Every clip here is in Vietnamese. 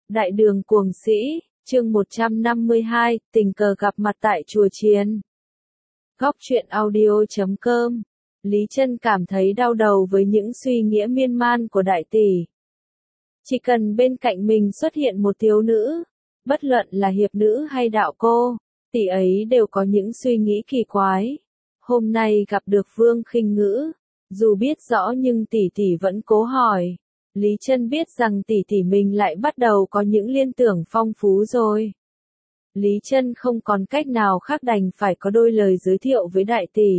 Đại đường cuồng sĩ, chương 152, tình cờ gặp mặt tại chùa chiền. Góc truyện audio.com. Lý Chân cảm thấy đau đầu với những suy nghĩa miên man của đại tỷ. Chỉ cần bên cạnh mình xuất hiện một thiếu nữ, bất luận là hiệp nữ hay đạo cô, tỷ ấy đều có những suy nghĩ kỳ quái. Hôm nay gặp được Vương Khinh Ngữ, dù biết rõ nhưng tỷ tỷ vẫn cố hỏi. Lý Chân biết rằng tỷ tỷ mình lại bắt đầu có những liên tưởng phong phú rồi. Lý Chân không còn cách nào khác đành phải có đôi lời giới thiệu với đại tỷ.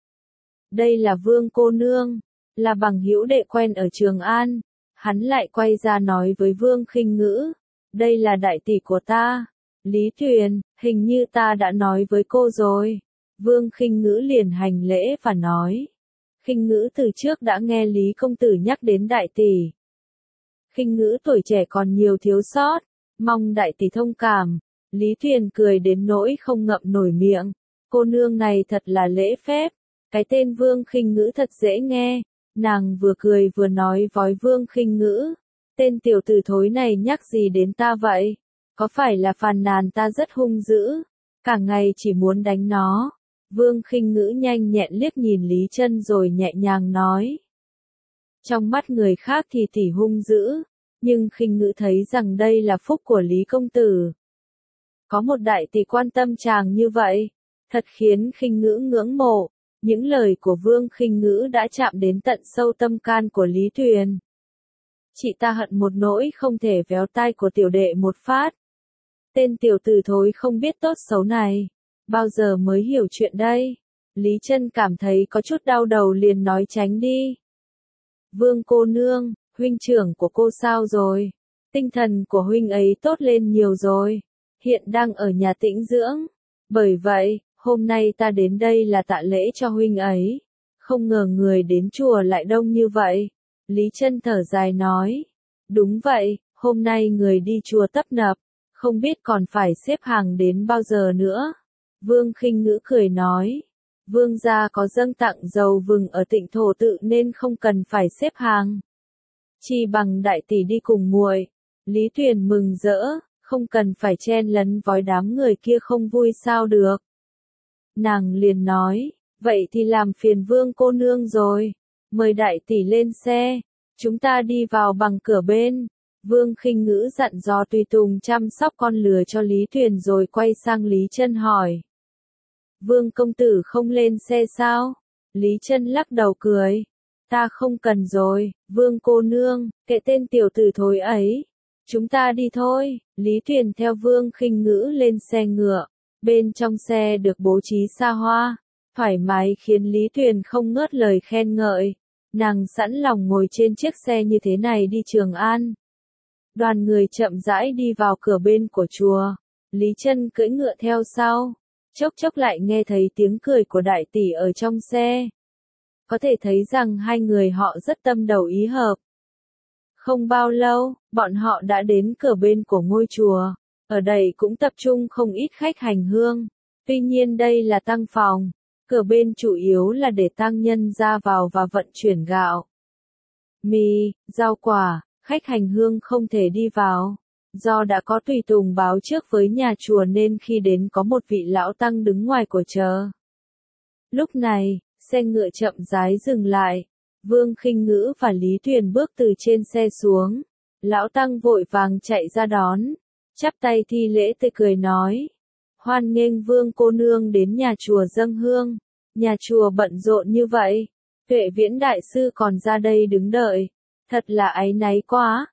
Đây là Vương cô nương, là bằng hữu đệ quen ở Trường An. Hắn lại quay ra nói với Vương Khinh Ngữ, đây là đại tỷ của ta, Lý Tuyền, hình như ta đã nói với cô rồi. Vương Khinh Ngữ liền hành lễ và nói, Khinh Ngữ từ trước đã nghe Lý công tử nhắc đến đại tỷ. Khinh Ngữ tuổi trẻ còn nhiều thiếu sót, mong đại tỷ thông cảm. Lý Tuyền cười đến nỗi không ngậm nổi miệng, cô nương này thật là lễ phép, cái tên Vương Khinh Ngữ thật dễ nghe. Nàng vừa cười vừa nói với Vương Khinh Ngữ, tên tiểu tử thối này nhắc gì đến ta vậy? Có phải là phàn nàn ta rất hung dữ, cả ngày chỉ muốn đánh nó? Vương Khinh Ngữ nhanh nhẹn liếc nhìn Lý Chân rồi nhẹ nhàng nói. Trong mắt người khác thì tỷ hung dữ, nhưng Khinh Ngữ thấy rằng đây là phúc của Lý công tử. Có một đại tỷ quan tâm chàng như vậy, thật khiến Khinh Ngữ ngưỡng mộ. Những lời của Vương Khinh Ngữ đã chạm đến tận sâu tâm can của Lý Tuyền. Chị ta hận một nỗi không thể véo tai của tiểu đệ một phát. Tên tiểu tử thối không biết tốt xấu này, bao giờ mới hiểu chuyện đây? Lý Chân cảm thấy có chút đau đầu liền nói tránh đi. Vương cô nương, huynh trưởng của cô sao rồi? Tinh thần của huynh ấy tốt lên nhiều rồi, hiện đang ở nhà tĩnh dưỡng. Bởi vậy, hôm nay ta đến đây là tạ lễ cho huynh ấy. Không ngờ người đến chùa lại đông như vậy. Lý Chân thở dài nói. Đúng vậy, hôm nay người đi chùa tấp nập, không biết còn phải xếp hàng đến bao giờ nữa. Vương Khinh Ngữ cười nói. Vương gia có dâng tặng dầu vừng ở Tịnh Thổ Tự nên không cần phải xếp hàng. Chi bằng đại tỷ đi cùng muội. Lý Tuyền mừng rỡ, không cần phải chen lấn với đám người kia không vui sao được. Nàng liền nói, vậy thì làm phiền Vương cô nương rồi, mời đại tỷ lên xe, chúng ta đi vào bằng cửa bên. Vương Khinh Ngữ dặn dò tùy tùng chăm sóc con lừa cho Lý Tuyền rồi quay sang Lý Chân hỏi. Vương công tử không lên xe sao? Lý Chân lắc đầu cười. Ta không cần rồi, Vương cô nương, kệ tên tiểu tử thối ấy. Chúng ta đi thôi. Lý Tuyền theo Vương Khinh Ngữ lên xe ngựa. Bên trong xe được bố trí xa hoa, thoải mái khiến Lý Tuyền không ngớt lời khen ngợi. Nàng sẵn lòng ngồi trên chiếc xe như thế này đi Trường An. Đoàn người chậm rãi đi vào cửa bên của chùa. Lý Chân cưỡi ngựa theo sau. Chốc chốc lại nghe thấy tiếng cười của đại tỷ ở trong xe. Có thể thấy rằng hai người họ rất tâm đầu ý hợp. Không bao lâu, bọn họ đã đến cửa bên của ngôi chùa. Ở đây cũng tập trung không ít khách hành hương. Tuy nhiên đây là tăng phòng. Cửa bên chủ yếu là để tăng nhân ra vào và vận chuyển gạo, mì, rau quả. Khách hành hương không thể đi vào. Do đã có tùy tùng báo trước với nhà chùa nên khi đến có một vị lão tăng đứng ngoài cửa chờ. Lúc này, xe ngựa chậm rãi dừng lại. Vương Khinh Ngữ và Lý Tuyền bước từ trên xe xuống. Lão tăng vội vàng chạy ra đón. Chắp tay thi lễ tươi cười nói. Hoan nghênh Vương cô nương đến nhà chùa dâng hương. Nhà chùa bận rộn như vậy. Tuệ Viễn đại sư còn ra đây đứng đợi. Thật là áy náy quá.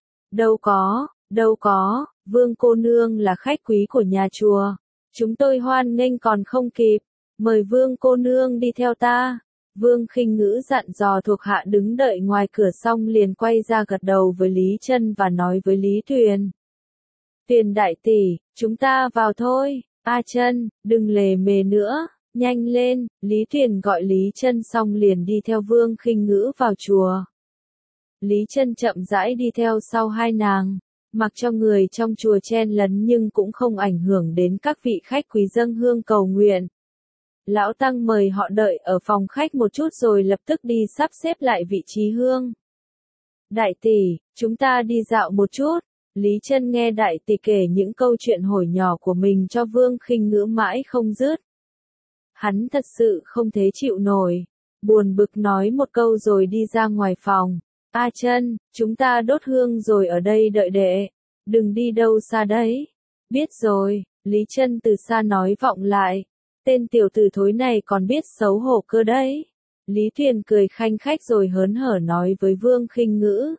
Đâu có, Vương cô nương là khách quý của nhà chùa. Chúng tôi hoan nghênh còn không kịp. Mời Vương cô nương đi theo ta. Vương Khinh Ngữ dặn dò thuộc hạ đứng đợi ngoài cửa xong liền quay ra gật đầu với Lý Chân và nói với Lý Tuyền. Tuyền đại tỷ, chúng ta vào thôi. A Chân, đừng lề mề nữa, nhanh lên. Lý Tuyền gọi Lý Chân xong liền đi theo Vương Khinh Ngữ vào chùa. Lý Chân chậm rãi đi theo sau hai nàng, mặc cho người trong chùa chen lấn nhưng cũng không ảnh hưởng đến các vị khách quý dâng hương cầu nguyện. Lão tăng mời họ đợi ở phòng khách một chút rồi lập tức đi sắp xếp lại vị trí hương. Đại tỷ, chúng ta đi dạo một chút. Lý Chân nghe đại tỷ kể những câu chuyện hồi nhỏ của mình cho Vương Khinh Ngữ mãi không dứt. Hắn thật sự không thể chịu nổi, buồn bực nói một câu rồi đi ra ngoài phòng. A Chân, chúng ta đốt hương rồi ở đây đợi đệ, đừng đi đâu xa đấy. Biết rồi, Lý Chân từ xa nói vọng lại, tên tiểu tử thối này còn biết xấu hổ cơ đấy. Lý Tuyền cười khanh khách rồi hớn hở nói với Vương Khinh Ngữ.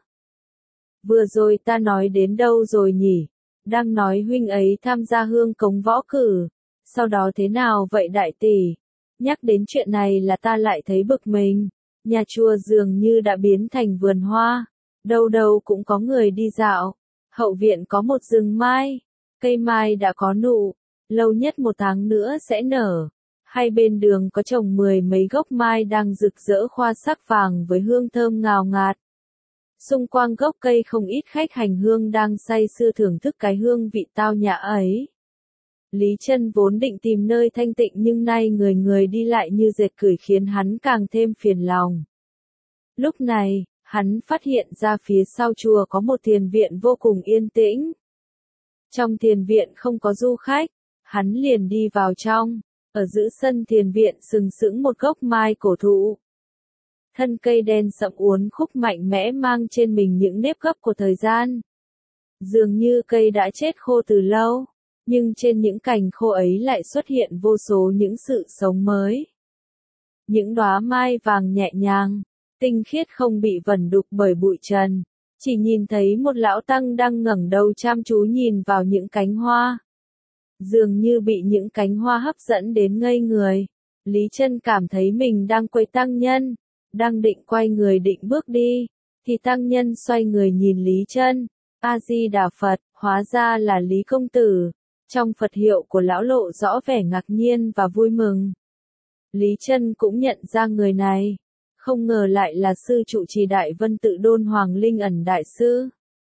Vừa rồi ta nói đến đâu rồi nhỉ? Đang nói huynh ấy tham gia hương cống võ cử. Sau đó thế nào vậy đại tỷ? Nhắc đến chuyện này là ta lại thấy bực mình. Nhà chùa dường như đã biến thành vườn hoa. Đâu đâu cũng có người đi dạo. Hậu viện có một rừng mai. Cây mai đã có nụ. Lâu nhất 1 tháng nữa sẽ nở. Hai bên đường có trồng 10 mấy gốc mai đang rực rỡ khoa sắc vàng với hương thơm ngào ngạt. Xung quanh gốc cây không ít khách hành hương đang say sưa thưởng thức cái hương vị tao nhã ấy. Lý Chân vốn định tìm nơi thanh tịnh nhưng nay người người đi lại như dệt cửi khiến hắn càng thêm phiền lòng. Lúc này, hắn phát hiện ra phía sau chùa có một thiền viện vô cùng yên tĩnh. Trong thiền viện không có du khách, hắn liền đi vào trong, ở giữa sân thiền viện sừng sững một gốc mai cổ thụ. Thân cây đen sậm uốn khúc mạnh mẽ mang trên mình những nếp gấp của thời gian. Dường như cây đã chết khô từ lâu, nhưng trên những cành khô ấy lại xuất hiện vô số những sự sống mới. Những đóa mai vàng nhẹ nhàng, tinh khiết không bị vẩn đục bởi bụi trần, chỉ nhìn thấy một lão tăng đang ngẩng đầu chăm chú nhìn vào những cánh hoa. Dường như bị những cánh hoa hấp dẫn đến ngây người, Lý Chân cảm thấy mình đang quấy tăng nhân. Đang định quay người định bước đi, thì tăng nhân xoay người nhìn Lý Chân. A-di-đà Phật, hóa ra là Lý công tử. Trong Phật hiệu của lão lộ rõ vẻ ngạc nhiên và vui mừng. Lý Chân cũng nhận ra người này, không ngờ lại là sư trụ trì Đại Vân Tự Đôn Hoàng Linh Ẩn đại sư.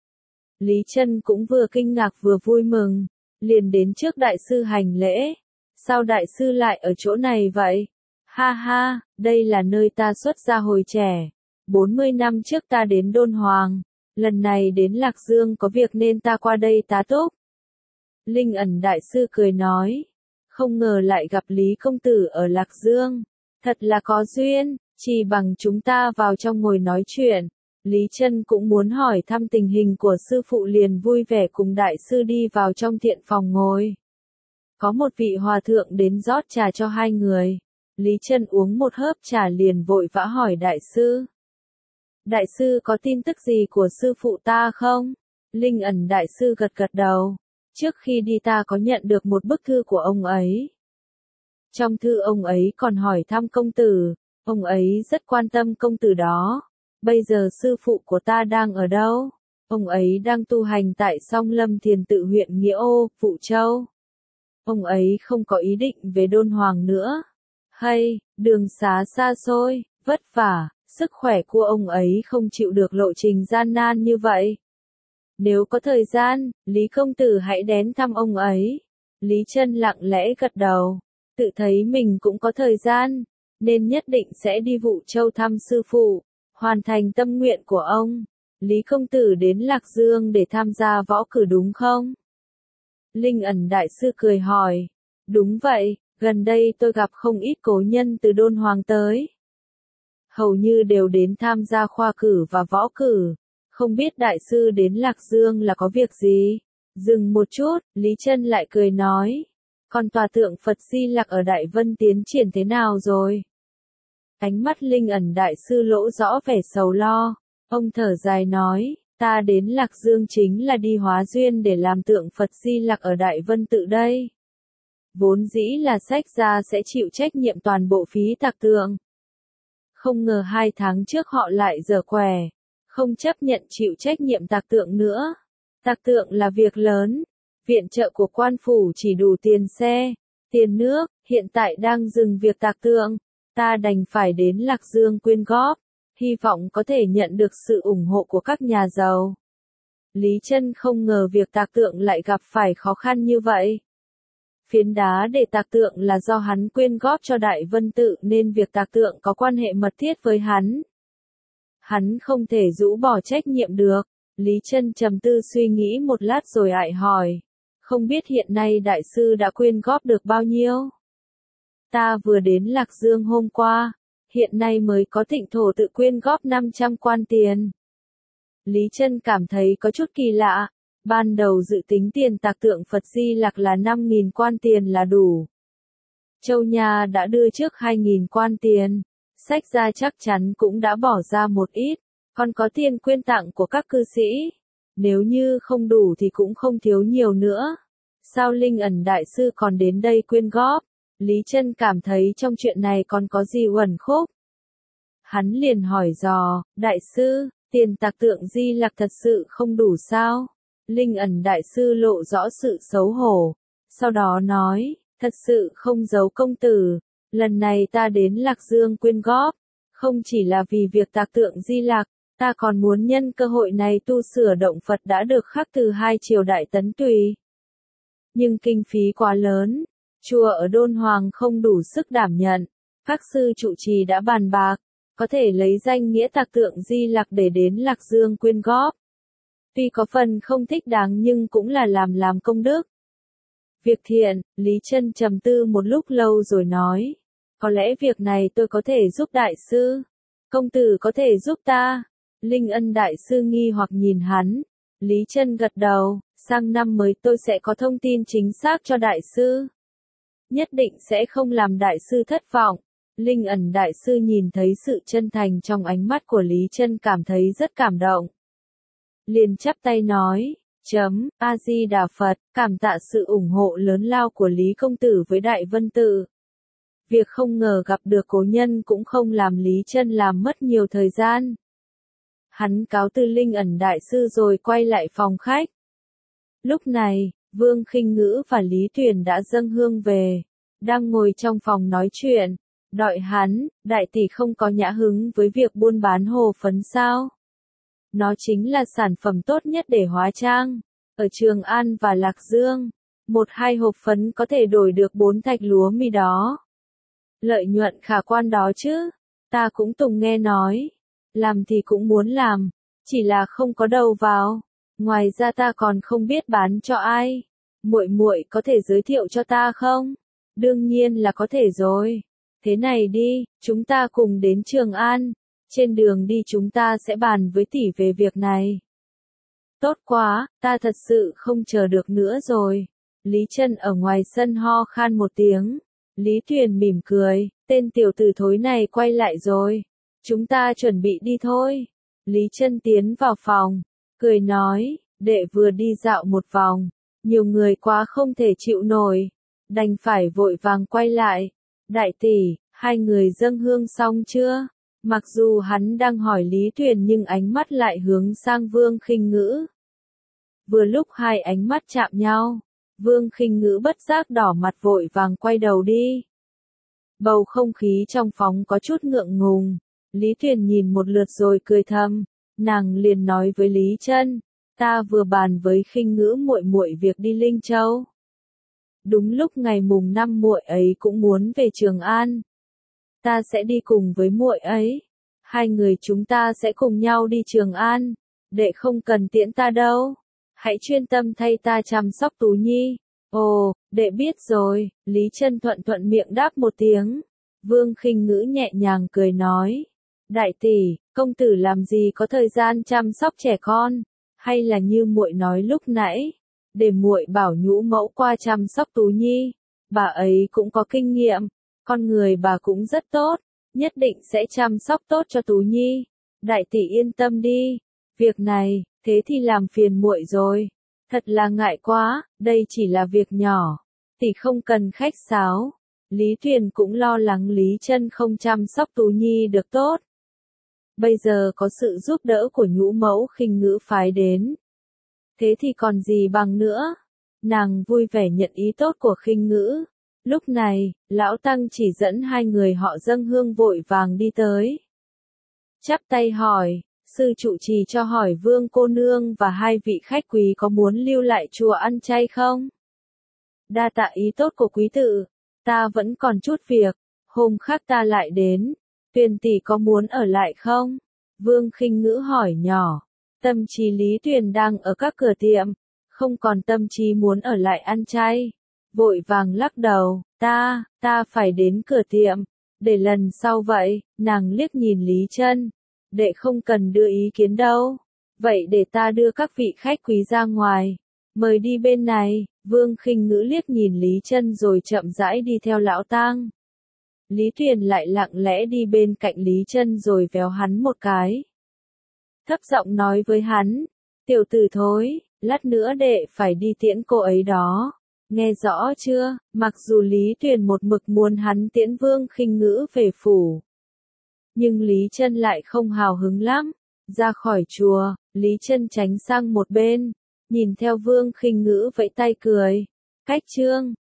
Lý Chân cũng vừa kinh ngạc vừa vui mừng, liền đến trước đại sư hành lễ. Sao đại sư lại ở chỗ này vậy? Ha ha, đây là nơi ta xuất gia hồi trẻ. 40 năm trước ta đến Đôn Hoàng. Lần này đến Lạc Dương có việc nên ta qua đây tá túc. Linh Ẩn đại sư cười nói. Không ngờ lại gặp Lý công tử ở Lạc Dương. Thật là có duyên, chỉ bằng chúng ta vào trong ngồi nói chuyện. Lý Chân cũng muốn hỏi thăm tình hình của sư phụ liền vui vẻ cùng đại sư đi vào trong thiện phòng ngồi. Có một vị hòa thượng đến rót trà cho hai người. Lý Chân uống một hớp trà liền vội vã hỏi đại sư. Đại sư có tin tức gì của sư phụ ta không? Linh Ẩn đại sư gật gật đầu. Trước khi đi ta có nhận được một bức thư của ông ấy. Trong thư ông ấy còn hỏi thăm công tử. Ông ấy rất quan tâm công tử đó. Bây giờ sư phụ của ta đang ở đâu? Ông ấy đang tu hành tại Song Lâm Thiền Tự huyện Nghĩa Ô, Vũ Châu. Ông ấy không có ý định về Đôn Hoàng nữa. Hay, đường xá xa xôi, vất vả, sức khỏe của ông ấy không chịu được lộ trình gian nan như vậy. Nếu có thời gian, Lý công tử hãy đến thăm ông ấy. Lý Chân lặng lẽ gật đầu, tự thấy mình cũng có thời gian, nên nhất định sẽ đi Vũ Châu thăm sư phụ, hoàn thành tâm nguyện của ông. Lý công tử đến Lạc Dương để tham gia võ cử đúng không? Linh Ẩn đại sư cười hỏi. Đúng vậy. Gần đây tôi gặp không ít cố nhân từ Đôn Hoàng tới. Hầu như đều đến tham gia khoa cử và võ cử. Không biết đại sư đến Lạc Dương là có việc gì? Dừng một chút, Lý Chân lại cười nói. Còn tòa tượng Phật Di Lặc ở Đại Vân tiến triển thế nào rồi? Ánh mắt Linh Ẩn đại sư lỗ rõ vẻ sầu lo. Ông thở dài nói, ta đến Lạc Dương chính là đi hóa duyên để làm tượng Phật Di Lặc ở Đại Vân Tự đây. Vốn dĩ là sách gia sẽ chịu trách nhiệm toàn bộ phí tạc tượng. Không ngờ 2 tháng trước họ lại giở quẻ, không chấp nhận chịu trách nhiệm tạc tượng nữa. Tạc tượng là việc lớn, viện trợ của quan phủ chỉ đủ tiền xe, tiền nước, hiện tại đang dừng việc tạc tượng. Ta đành phải đến Lạc Dương quyên góp, hy vọng có thể nhận được sự ủng hộ của các nhà giàu. Lý Chân không ngờ việc tạc tượng lại gặp phải khó khăn như vậy. Phiến đá để tạc tượng là do hắn quyên góp cho Đại Vân Tự nên việc tạc tượng có quan hệ mật thiết với hắn. Hắn không thể rũ bỏ trách nhiệm được, Lý Chân trầm tư suy nghĩ một lát rồi lại hỏi. Không biết hiện nay đại sư đã quyên góp được bao nhiêu? Ta vừa đến Lạc Dương hôm qua, hiện nay mới có Tịnh Thổ tự quyên góp 500 quan tiền. Lý Chân cảm thấy có chút kỳ lạ, ban đầu dự tính tiền tạc tượng Phật Di Lặc là 5.000 quan tiền là đủ. Châu Nha đã đưa trước 2.000 quan tiền, sách ra chắc chắn cũng đã bỏ ra một ít, còn có tiền quyên tặng của các cư sĩ. Nếu như không đủ thì cũng không thiếu nhiều nữa. Sao Linh Ẩn Đại Sư còn đến đây quyên góp? Lý Chân cảm thấy trong chuyện này còn có gì uẩn khúc. Hắn liền hỏi dò, Đại Sư, tiền tạc tượng Di Lặc thật sự không đủ sao? Linh Ẩn Đại Sư lộ rõ sự xấu hổ, sau đó nói, thật sự không giấu công tử, lần này ta đến Lạc Dương quyên góp, không chỉ là vì việc tạc tượng Di Lặc, ta còn muốn nhân cơ hội này tu sửa động Phật đã được khắc từ 2 triều đại Tấn Tùy. Nhưng kinh phí quá lớn, chùa ở Đôn Hoàng không đủ sức đảm nhận, các sư trụ trì đã bàn bạc, có thể lấy danh nghĩa tạc tượng Di Lặc để đến Lạc Dương quyên góp. Tuy có phần không thích đáng nhưng cũng là làm công đức. Việc thiện, Lý Chân trầm tư một lúc lâu rồi nói, có lẽ việc này tôi có thể giúp đại sư. Công tử có thể giúp ta? Linh Ân Đại Sư nghi hoặc nhìn hắn. Lý Chân gật đầu, sang năm mới tôi sẽ có thông tin chính xác cho đại sư. Nhất định sẽ không làm đại sư thất vọng. Linh Ẩn Đại Sư nhìn thấy sự chân thành trong ánh mắt của Lý Chân cảm thấy rất cảm động. Liền chắp tay nói, A-di-đà Phật, cảm tạ sự ủng hộ lớn lao của Lý Công Tử với Đại Vân Tự. Việc không ngờ gặp được cố nhân cũng không làm Lý Chân làm mất nhiều thời gian. Hắn cáo từ Linh Ẩn Đại Sư rồi quay lại phòng khách. Lúc này, Vương Khinh Ngữ và Lý Tuyền đã dâng hương về, đang ngồi trong phòng nói chuyện. Đợi hắn, đại tỷ không có nhã hứng với việc buôn bán hồ phấn sao? Nó chính là sản phẩm tốt nhất để hóa trang. Ở Trường An và Lạc Dương, 1-2 hộp phấn có thể đổi được 4 thạch lúa mì đó. Lợi nhuận khả quan đó chứ. Ta cũng từng nghe nói. Làm thì cũng muốn làm, chỉ là không có đầu vào. Ngoài ra ta còn không biết bán cho ai. Muội muội có thể giới thiệu cho ta không? Đương nhiên là có thể rồi. Thế này đi, chúng ta cùng đến Trường An. Trên đường đi chúng ta sẽ bàn với tỷ về việc này. Tốt quá, ta thật sự không chờ được nữa rồi. Lý Chân ở ngoài sân ho khan một tiếng. Lý Tuyền mỉm cười, tên tiểu tử thối này quay lại rồi. Chúng ta chuẩn bị đi thôi. Lý Chân tiến vào phòng, cười nói, đệ vừa đi dạo một vòng, nhiều người quá không thể chịu nổi, đành phải vội vàng quay lại. Đại tỷ, hai người dâng hương xong chưa? Mặc dù hắn đang hỏi Lý Tuyền nhưng ánh mắt lại hướng sang Vương Khinh Ngữ. Vừa lúc hai ánh mắt chạm nhau, Vương Khinh Ngữ bất giác đỏ mặt vội vàng quay đầu đi. Bầu không khí trong phòng có chút ngượng ngùng. Lý Tuyền nhìn một lượt rồi cười thầm, nàng liền nói với Lý Chân, ta vừa bàn với Khinh Ngữ muội muội việc đi Linh Châu. Đúng lúc ngày mùng 5 muội ấy cũng muốn về Trường An. Ta sẽ đi cùng với muội ấy. Hai người chúng ta sẽ cùng nhau đi Trường An. Đệ không cần tiễn ta đâu. Hãy chuyên tâm thay ta chăm sóc Tú Nhi. Ồ, đệ biết rồi. Lý Chân thuận miệng đáp một tiếng. Vương Khinh Ngữ nhẹ nhàng cười nói. Đại tỷ, công tử làm gì có thời gian chăm sóc trẻ con, hay là như muội nói lúc nãy, để muội bảo nhũ mẫu qua chăm sóc Tú Nhi, bà ấy cũng có kinh nghiệm, con người bà cũng rất tốt, nhất định sẽ chăm sóc tốt cho Tú Nhi. Đại tỷ yên tâm đi, việc này, thế thì làm phiền muội rồi, thật là ngại quá, đây chỉ là việc nhỏ, tỷ không cần khách sáo. Lý Tuyền cũng lo lắng Lý Chân không chăm sóc Tú Nhi được tốt. Bây giờ có sự giúp đỡ của nhũ mẫu Khinh Ngữ phái đến. Thế thì còn gì bằng nữa. Nàng vui vẻ nhận ý tốt của Khinh Ngữ. Lúc này, lão tăng chỉ dẫn hai người họ dâng hương vội vàng đi tới. Chắp tay hỏi, sư trụ trì cho hỏi Vương cô nương và hai vị khách quý có muốn lưu lại chùa ăn chay không? Đa tạ ý tốt của quý tự, ta vẫn còn chút việc, hôm khác ta lại đến. Tuyền tỷ có muốn ở lại không? Vương Khinh Ngữ hỏi nhỏ. Tâm trí Lý Tuyền đang ở các cửa tiệm, không còn tâm trí muốn ở lại ăn chay. Vội vàng lắc đầu, ta phải đến cửa tiệm, để lần sau vậy, nàng liếc nhìn Lý Chân. Đệ không cần đưa ý kiến đâu. Vậy để ta đưa các vị khách quý ra ngoài. Mời đi bên này, Vương Khinh Ngữ liếc nhìn Lý Chân rồi chậm rãi đi theo lão tang. Lý Tuyền lại lặng lẽ đi bên cạnh Lý Chân rồi véo hắn một cái. Thấp giọng nói với hắn, tiểu tử thối, lát nữa đệ phải đi tiễn cô ấy đó. Nghe rõ chưa? Mặc dù Lý Tuyền một mực muốn hắn tiễn Vương Khinh Ngữ về phủ, nhưng Lý Chân lại không hào hứng lắm. Ra khỏi chùa, Lý Chân tránh sang một bên, nhìn theo Vương Khinh Ngữ vẫy tay cười. Cách chương